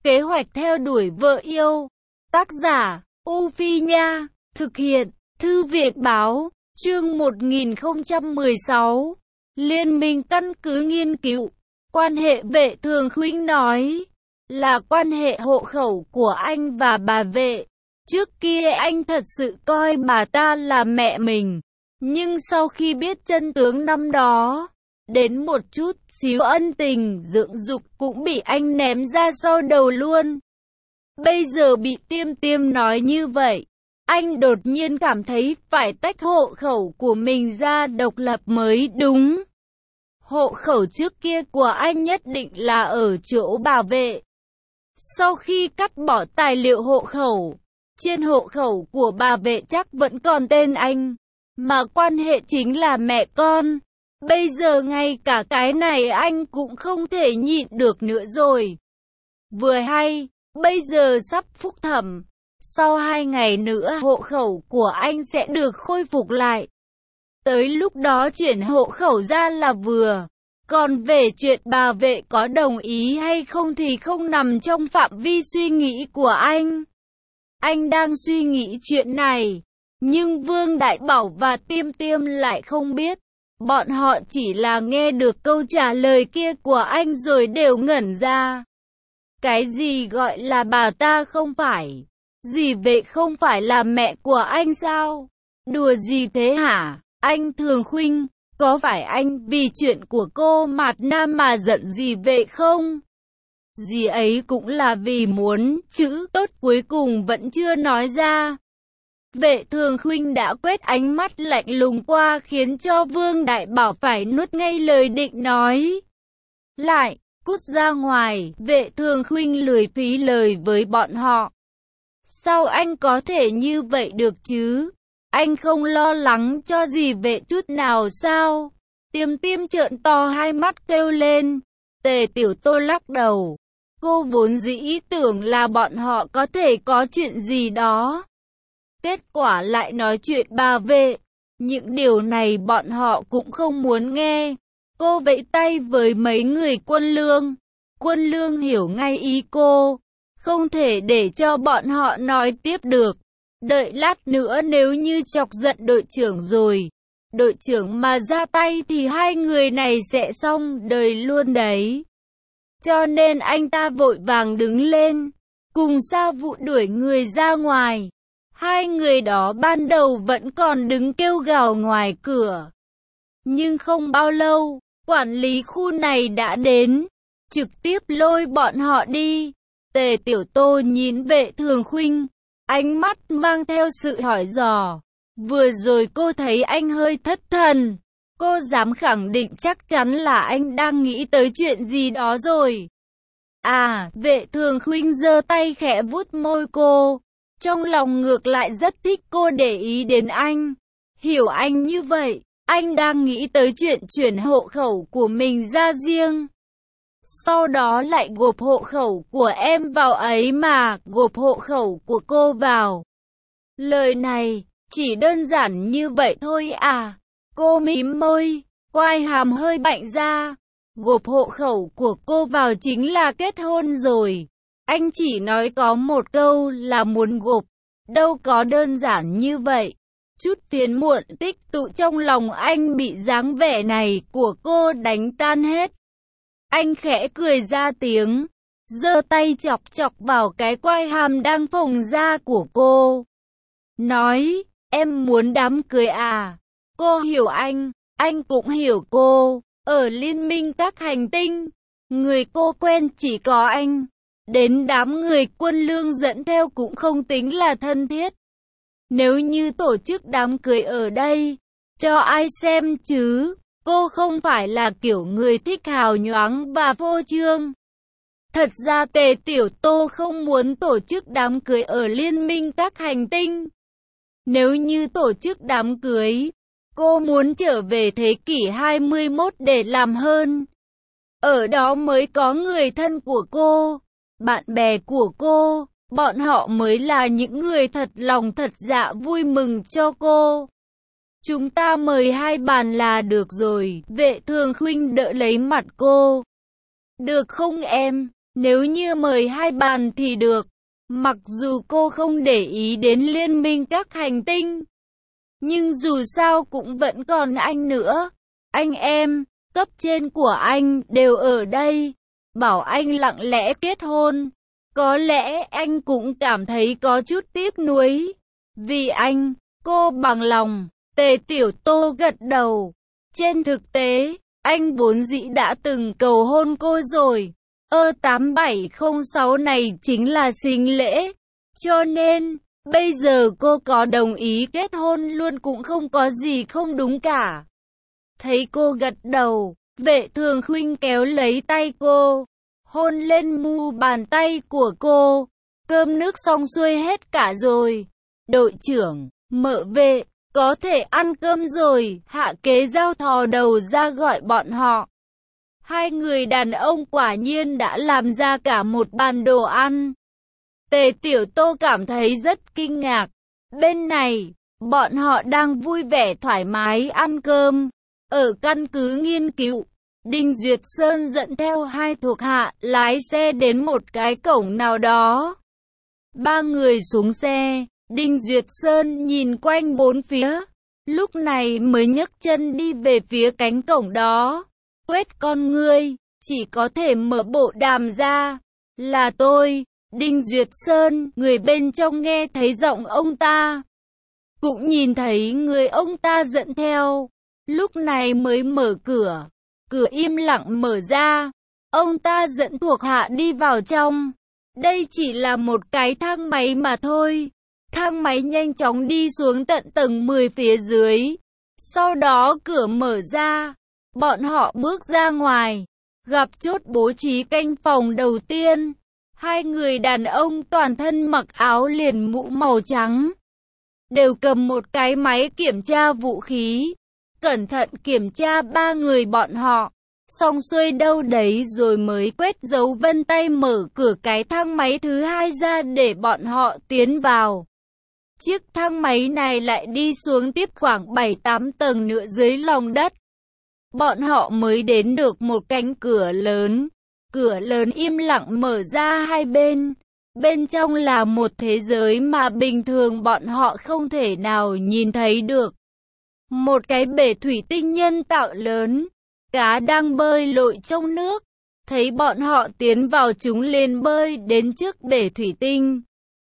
Kế hoạch theo đuổi vợ yêu. Tác giả, U Phi Nha. Thực hiện, Thư viện Báo. Chương 1016. Liên minh căn cứ nghiên cứu. Quan hệ Vệ Thường Khuynh nói là quan hệ hộ khẩu của anh và bà Vệ. Trước kia anh thật sự coi bà ta là mẹ mình. Nhưng sau khi biết chân tướng năm đó, đến một chút xíu ân tình dưỡng dục cũng bị anh ném ra sau đầu luôn. Bây giờ bị Tiêm Tiêm nói như vậy, anh đột nhiên cảm thấy phải tách hộ khẩu của mình ra độc lập mới đúng. Hộ khẩu trước kia của anh nhất định là ở chỗ bà Vệ. Sau khi cắt bỏ tài liệu hộ khẩu, trên hộ khẩu của bà Vệ chắc vẫn còn tên anh, mà quan hệ chính là mẹ con. Bây giờ ngay cả cái này anh cũng không thể nhịn được nữa rồi. Vừa hay, bây giờ sắp phúc thẩm, sau 2 ngày nữa hộ khẩu của anh sẽ được khôi phục lại. Tới lúc đó chuyển hộ khẩu ra là vừa. Còn về chuyện bà Vệ có đồng ý hay không thì không nằm trong phạm vi suy nghĩ của anh. Anh đang suy nghĩ chuyện này, nhưng Vương Đại Bảo và Tiêm Tiêm lại không biết. Bọn họ chỉ là nghe được câu trả lời kia của anh rồi đều ngẩn ra. Cái gì gọi là bà ta không phải? Dì Vệ không phải là mẹ của anh sao? Đùa gì thế hả? Anh Thường Khuynh, có phải anh vì chuyện của cô Mạt Nam mà giận dì Vệ không? Dì ấy cũng là vì muốn, chữ tốt cuối cùng vẫn chưa nói ra. Vệ Thường Khuynh đã quét ánh mắt lạnh lùng qua khiến cho Vương Đại Bảo phải nuốt ngay lời định nói. Lại, cút ra ngoài, Vệ Thường Khuynh lười phí lời với bọn họ. Sao anh có thể như vậy được chứ? Anh không lo lắng cho dì Vệ chút nào sao? Tiêm Tiêm trợn to hai mắt kêu lên. Tề Tiểu Tô lắc đầu. Cô vốn dĩ tưởng là bọn họ có thể có chuyện gì đó. Kết quả lại nói chuyện bà Vệ. Những điều này bọn họ cũng không muốn nghe. Cô vẫy tay với mấy người Quân Lương. Quân Lương hiểu ngay ý cô. Không thể để cho bọn họ nói tiếp được. Đợi lát nữa nếu như chọc giận đội trưởng rồi, đội trưởng mà ra tay thì hai người này sẽ xong đời luôn đấy. Cho nên anh ta vội vàng đứng lên, cùng Sa Vụ đuổi người ra ngoài. Hai người đó ban đầu vẫn còn đứng kêu gào ngoài cửa. Nhưng không bao lâu, quản lý khu này đã đến, trực tiếp lôi bọn họ đi. Tề Tiểu Tô nhìn Vệ Thường Khuynh, ánh mắt mang theo sự hỏi dò. Vừa rồi cô thấy anh hơi thất thần. Cô dám khẳng định chắc chắn là anh đang nghĩ tới chuyện gì đó rồi. À, Vệ Thường Khuynh giơ tay khẽ vuốt môi cô. Trong lòng ngược lại rất thích cô để ý đến anh. Hiểu anh như vậy, anh đang nghĩ tới chuyện chuyển hộ khẩu của mình ra riêng. Sau đó lại gộp hộ khẩu của em vào ấy mà, gộp hộ khẩu của cô vào. Lời này, chỉ đơn giản như vậy thôi à? Cô mím môi, quai hàm hơi bạnh ra. Gộp hộ khẩu của cô vào chính là kết hôn rồi. Anh chỉ nói có một câu là muốn gộp, đâu có đơn giản như vậy. Chút phiền muộn tích tụ trong lòng anh bị dáng vẻ này của cô đánh tan hết. Anh khẽ cười ra tiếng, giơ tay chọc chọc vào cái quai hàm đang phồng ra của cô. Nói, em muốn đám cưới à? Cô hiểu anh cũng hiểu cô. Ở liên minh các hành tinh, người cô quen chỉ có anh. Đến đám người Quân Lương dẫn theo cũng không tính là thân thiết. Nếu như tổ chức đám cưới ở đây, cho ai xem chứ? Cô không phải là kiểu người thích hào nhoáng và phô trương. Thật ra Tề Tiểu Tô không muốn tổ chức đám cưới ở liên minh các hành tinh. Nếu như tổ chức đám cưới, cô muốn trở về thế kỷ 21 để làm hơn. Ở đó mới có người thân của cô, bạn bè của cô, bọn họ mới là những người thật lòng thật dạ vui mừng cho cô. Chúng ta mời 2 bàn là được rồi. Vệ Thường Khuynh đỡ lấy mặt cô. Được không em? Nếu như mời hai bàn thì được. Mặc dù cô không để ý đến liên minh các hành tinh, nhưng dù sao cũng vẫn còn anh nữa. Anh em, cấp trên của anh đều ở đây, bảo anh lặng lẽ kết hôn. Có lẽ anh cũng cảm thấy có chút tiếc nuối. Vì anh, cô bằng lòng. Tề Tiểu Tô gật đầu. Trên thực tế, anh vốn dĩ đã từng cầu hôn cô rồi. 8706 này chính là sinh lễ. Cho nên, bây giờ cô có đồng ý kết hôn luôn cũng không có gì không đúng cả. Thấy cô gật đầu, Vệ Thường Khuynh kéo lấy tay cô, hôn lên mu bàn tay của cô. Cơm nước xong xuôi hết cả rồi. Đội trưởng, Mợ Vệ, có thể ăn cơm rồi. Hạ Kế Giao thò đầu ra gọi bọn họ. Hai người đàn ông quả nhiên đã làm ra cả một bàn đồ ăn. Tề Tiểu Tô cảm thấy rất kinh ngạc. Bên này, bọn họ đang vui vẻ thoải mái ăn cơm. Ở căn cứ nghiên cứu, Đinh Duyệt Sơn dẫn theo hai thuộc hạ lái xe đến một cái cổng nào đó. Ba người xuống xe, Đinh Duyệt Sơn nhìn quanh bốn phía, lúc này mới nhấc chân đi về phía cánh cổng đó. Quét con ngươi, chỉ có thể mở bộ đàm ra. Là tôi, Đinh Duyệt Sơn. Người bên trong nghe thấy giọng ông ta, cũng nhìn thấy người ông ta dẫn theo. Lúc này mới mở cửa. Cửa im lặng mở ra. Ông ta dẫn thuộc hạ đi vào trong. Đây chỉ là một cái thang máy mà thôi. Thang máy nhanh chóng đi xuống tận tầng 10 phía dưới. Sau đó cửa mở ra. Bọn họ bước ra ngoài. Gặp chốt bố trí canh phòng đầu tiên. Hai người đàn ông toàn thân mặc áo liền mũ màu trắng, đều cầm một cái máy kiểm tra vũ khí. Cẩn thận kiểm tra ba người bọn họ. Xong xuôi đâu đấy rồi mới quét dấu vân tay mở cửa cái thang máy thứ hai ra để bọn họ tiến vào. Chiếc thang máy này lại đi xuống tiếp khoảng 7-8 tầng nữa dưới lòng đất. Bọn họ mới đến được một cánh cửa lớn. Cửa lớn im lặng mở ra hai bên. Bên trong là một thế giới mà bình thường bọn họ không thể nào nhìn thấy được. Một cái bể thủy tinh nhân tạo lớn. Cá đang bơi lội trong nước. Thấy bọn họ tiến vào chúng liền bơi đến trước bể thủy tinh.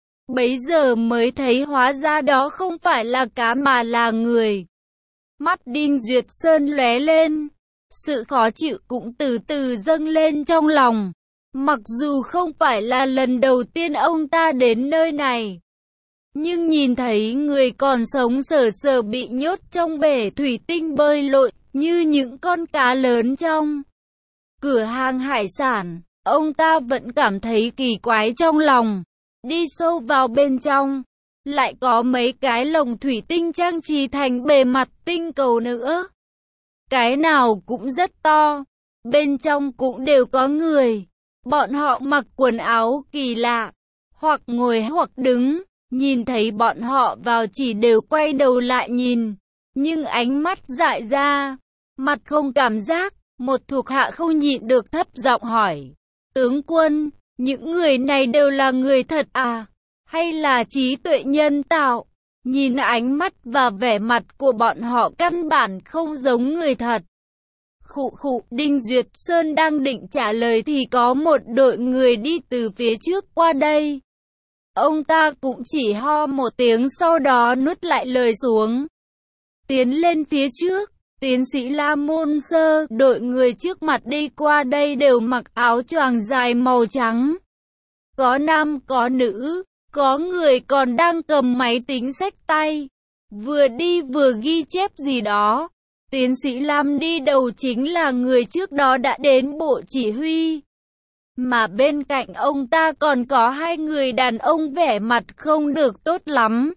Bấy giờ mới thấy hóa ra đó không phải là cá mà là người. Mắt Đinh Duyệt Sơn lóe lên. Sự khó chịu cũng từ từ dâng lên trong lòng. Mặc dù không phải là lần đầu tiên ông ta đến nơi này, nhưng nhìn thấy người còn sống sờ sờ bị nhốt trong bể thủy tinh bơi lội như những con cá lớn trong cửa hàng hải sản, ông ta vẫn cảm thấy kỳ quái trong lòng. Đi sâu vào bên trong, lại có mấy cái lồng thủy tinh trang trí thành bề mặt tinh cầu nữa. Cái nào cũng rất to, bên trong cũng đều có người. Bọn họ mặc quần áo kỳ lạ, hoặc ngồi hoặc đứng. Nhìn thấy bọn họ vào chỉ đều quay đầu lại nhìn, nhưng ánh mắt dại ra, mặt không cảm giác. Một thuộc hạ không nhịn được thấp giọng hỏi, tướng quân, những người này đều là người thật à, hay là trí tuệ nhân tạo? Nhìn ánh mắt và vẻ mặt của bọn họ căn bản không giống người thật. Khụ khụ, Đinh Duyệt Sơn đang định trả lời thì có một đội người đi từ phía trước qua đây. Ông ta cũng chỉ ho một tiếng sau đó nuốt lại lời xuống. Tiến lên phía trước, tiến sĩ La Môn Sơ, đội người trước mặt đi qua đây đều mặc áo choàng dài màu trắng. Có nam có nữ, có người còn đang cầm máy tính xách tay, vừa đi vừa ghi chép gì đó. Tiến sĩ Lam đi đầu chính là người trước đó đã đến bộ chỉ huy. Mà bên cạnh ông ta còn có hai người đàn ông vẻ mặt không được tốt lắm.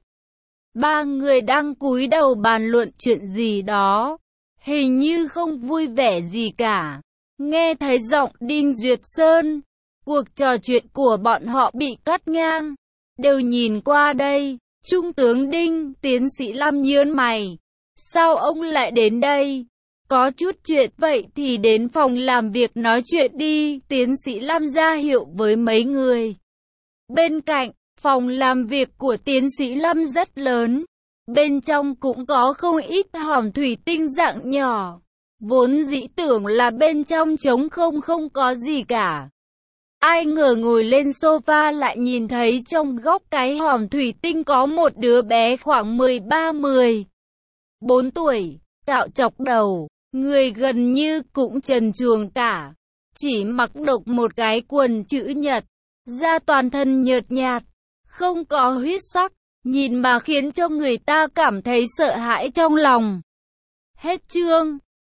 Ba người đang cúi đầu bàn luận chuyện gì đó, hình như không vui vẻ gì cả. Nghe thấy giọng Đinh Duyệt Sơn, cuộc trò chuyện của bọn họ bị cắt ngang. Đều nhìn qua đây. Trung tướng Đinh, tiến sĩ Lam nhớn mày. Sao ông lại đến đây? Có chút chuyện vậy thì đến phòng làm việc nói chuyện đi, tiến sĩ Lam ra hiệu với mấy người. Bên cạnh, phòng làm việc của tiến sĩ Lam rất lớn. Bên trong cũng có không ít hòm thủy tinh dạng nhỏ. Vốn dĩ tưởng là bên trong trống không có gì cả. Ai ngờ ngồi lên sofa lại nhìn thấy trong góc cái hòm thủy tinh có một đứa bé khoảng 13-14 tuổi, cạo chọc đầu, người gần như cũng trần truồng cả. Chỉ mặc độc một cái quần chữ nhật, da toàn thân nhợt nhạt, không có huyết sắc, nhìn mà khiến cho người ta cảm thấy sợ hãi trong lòng. Hết chương.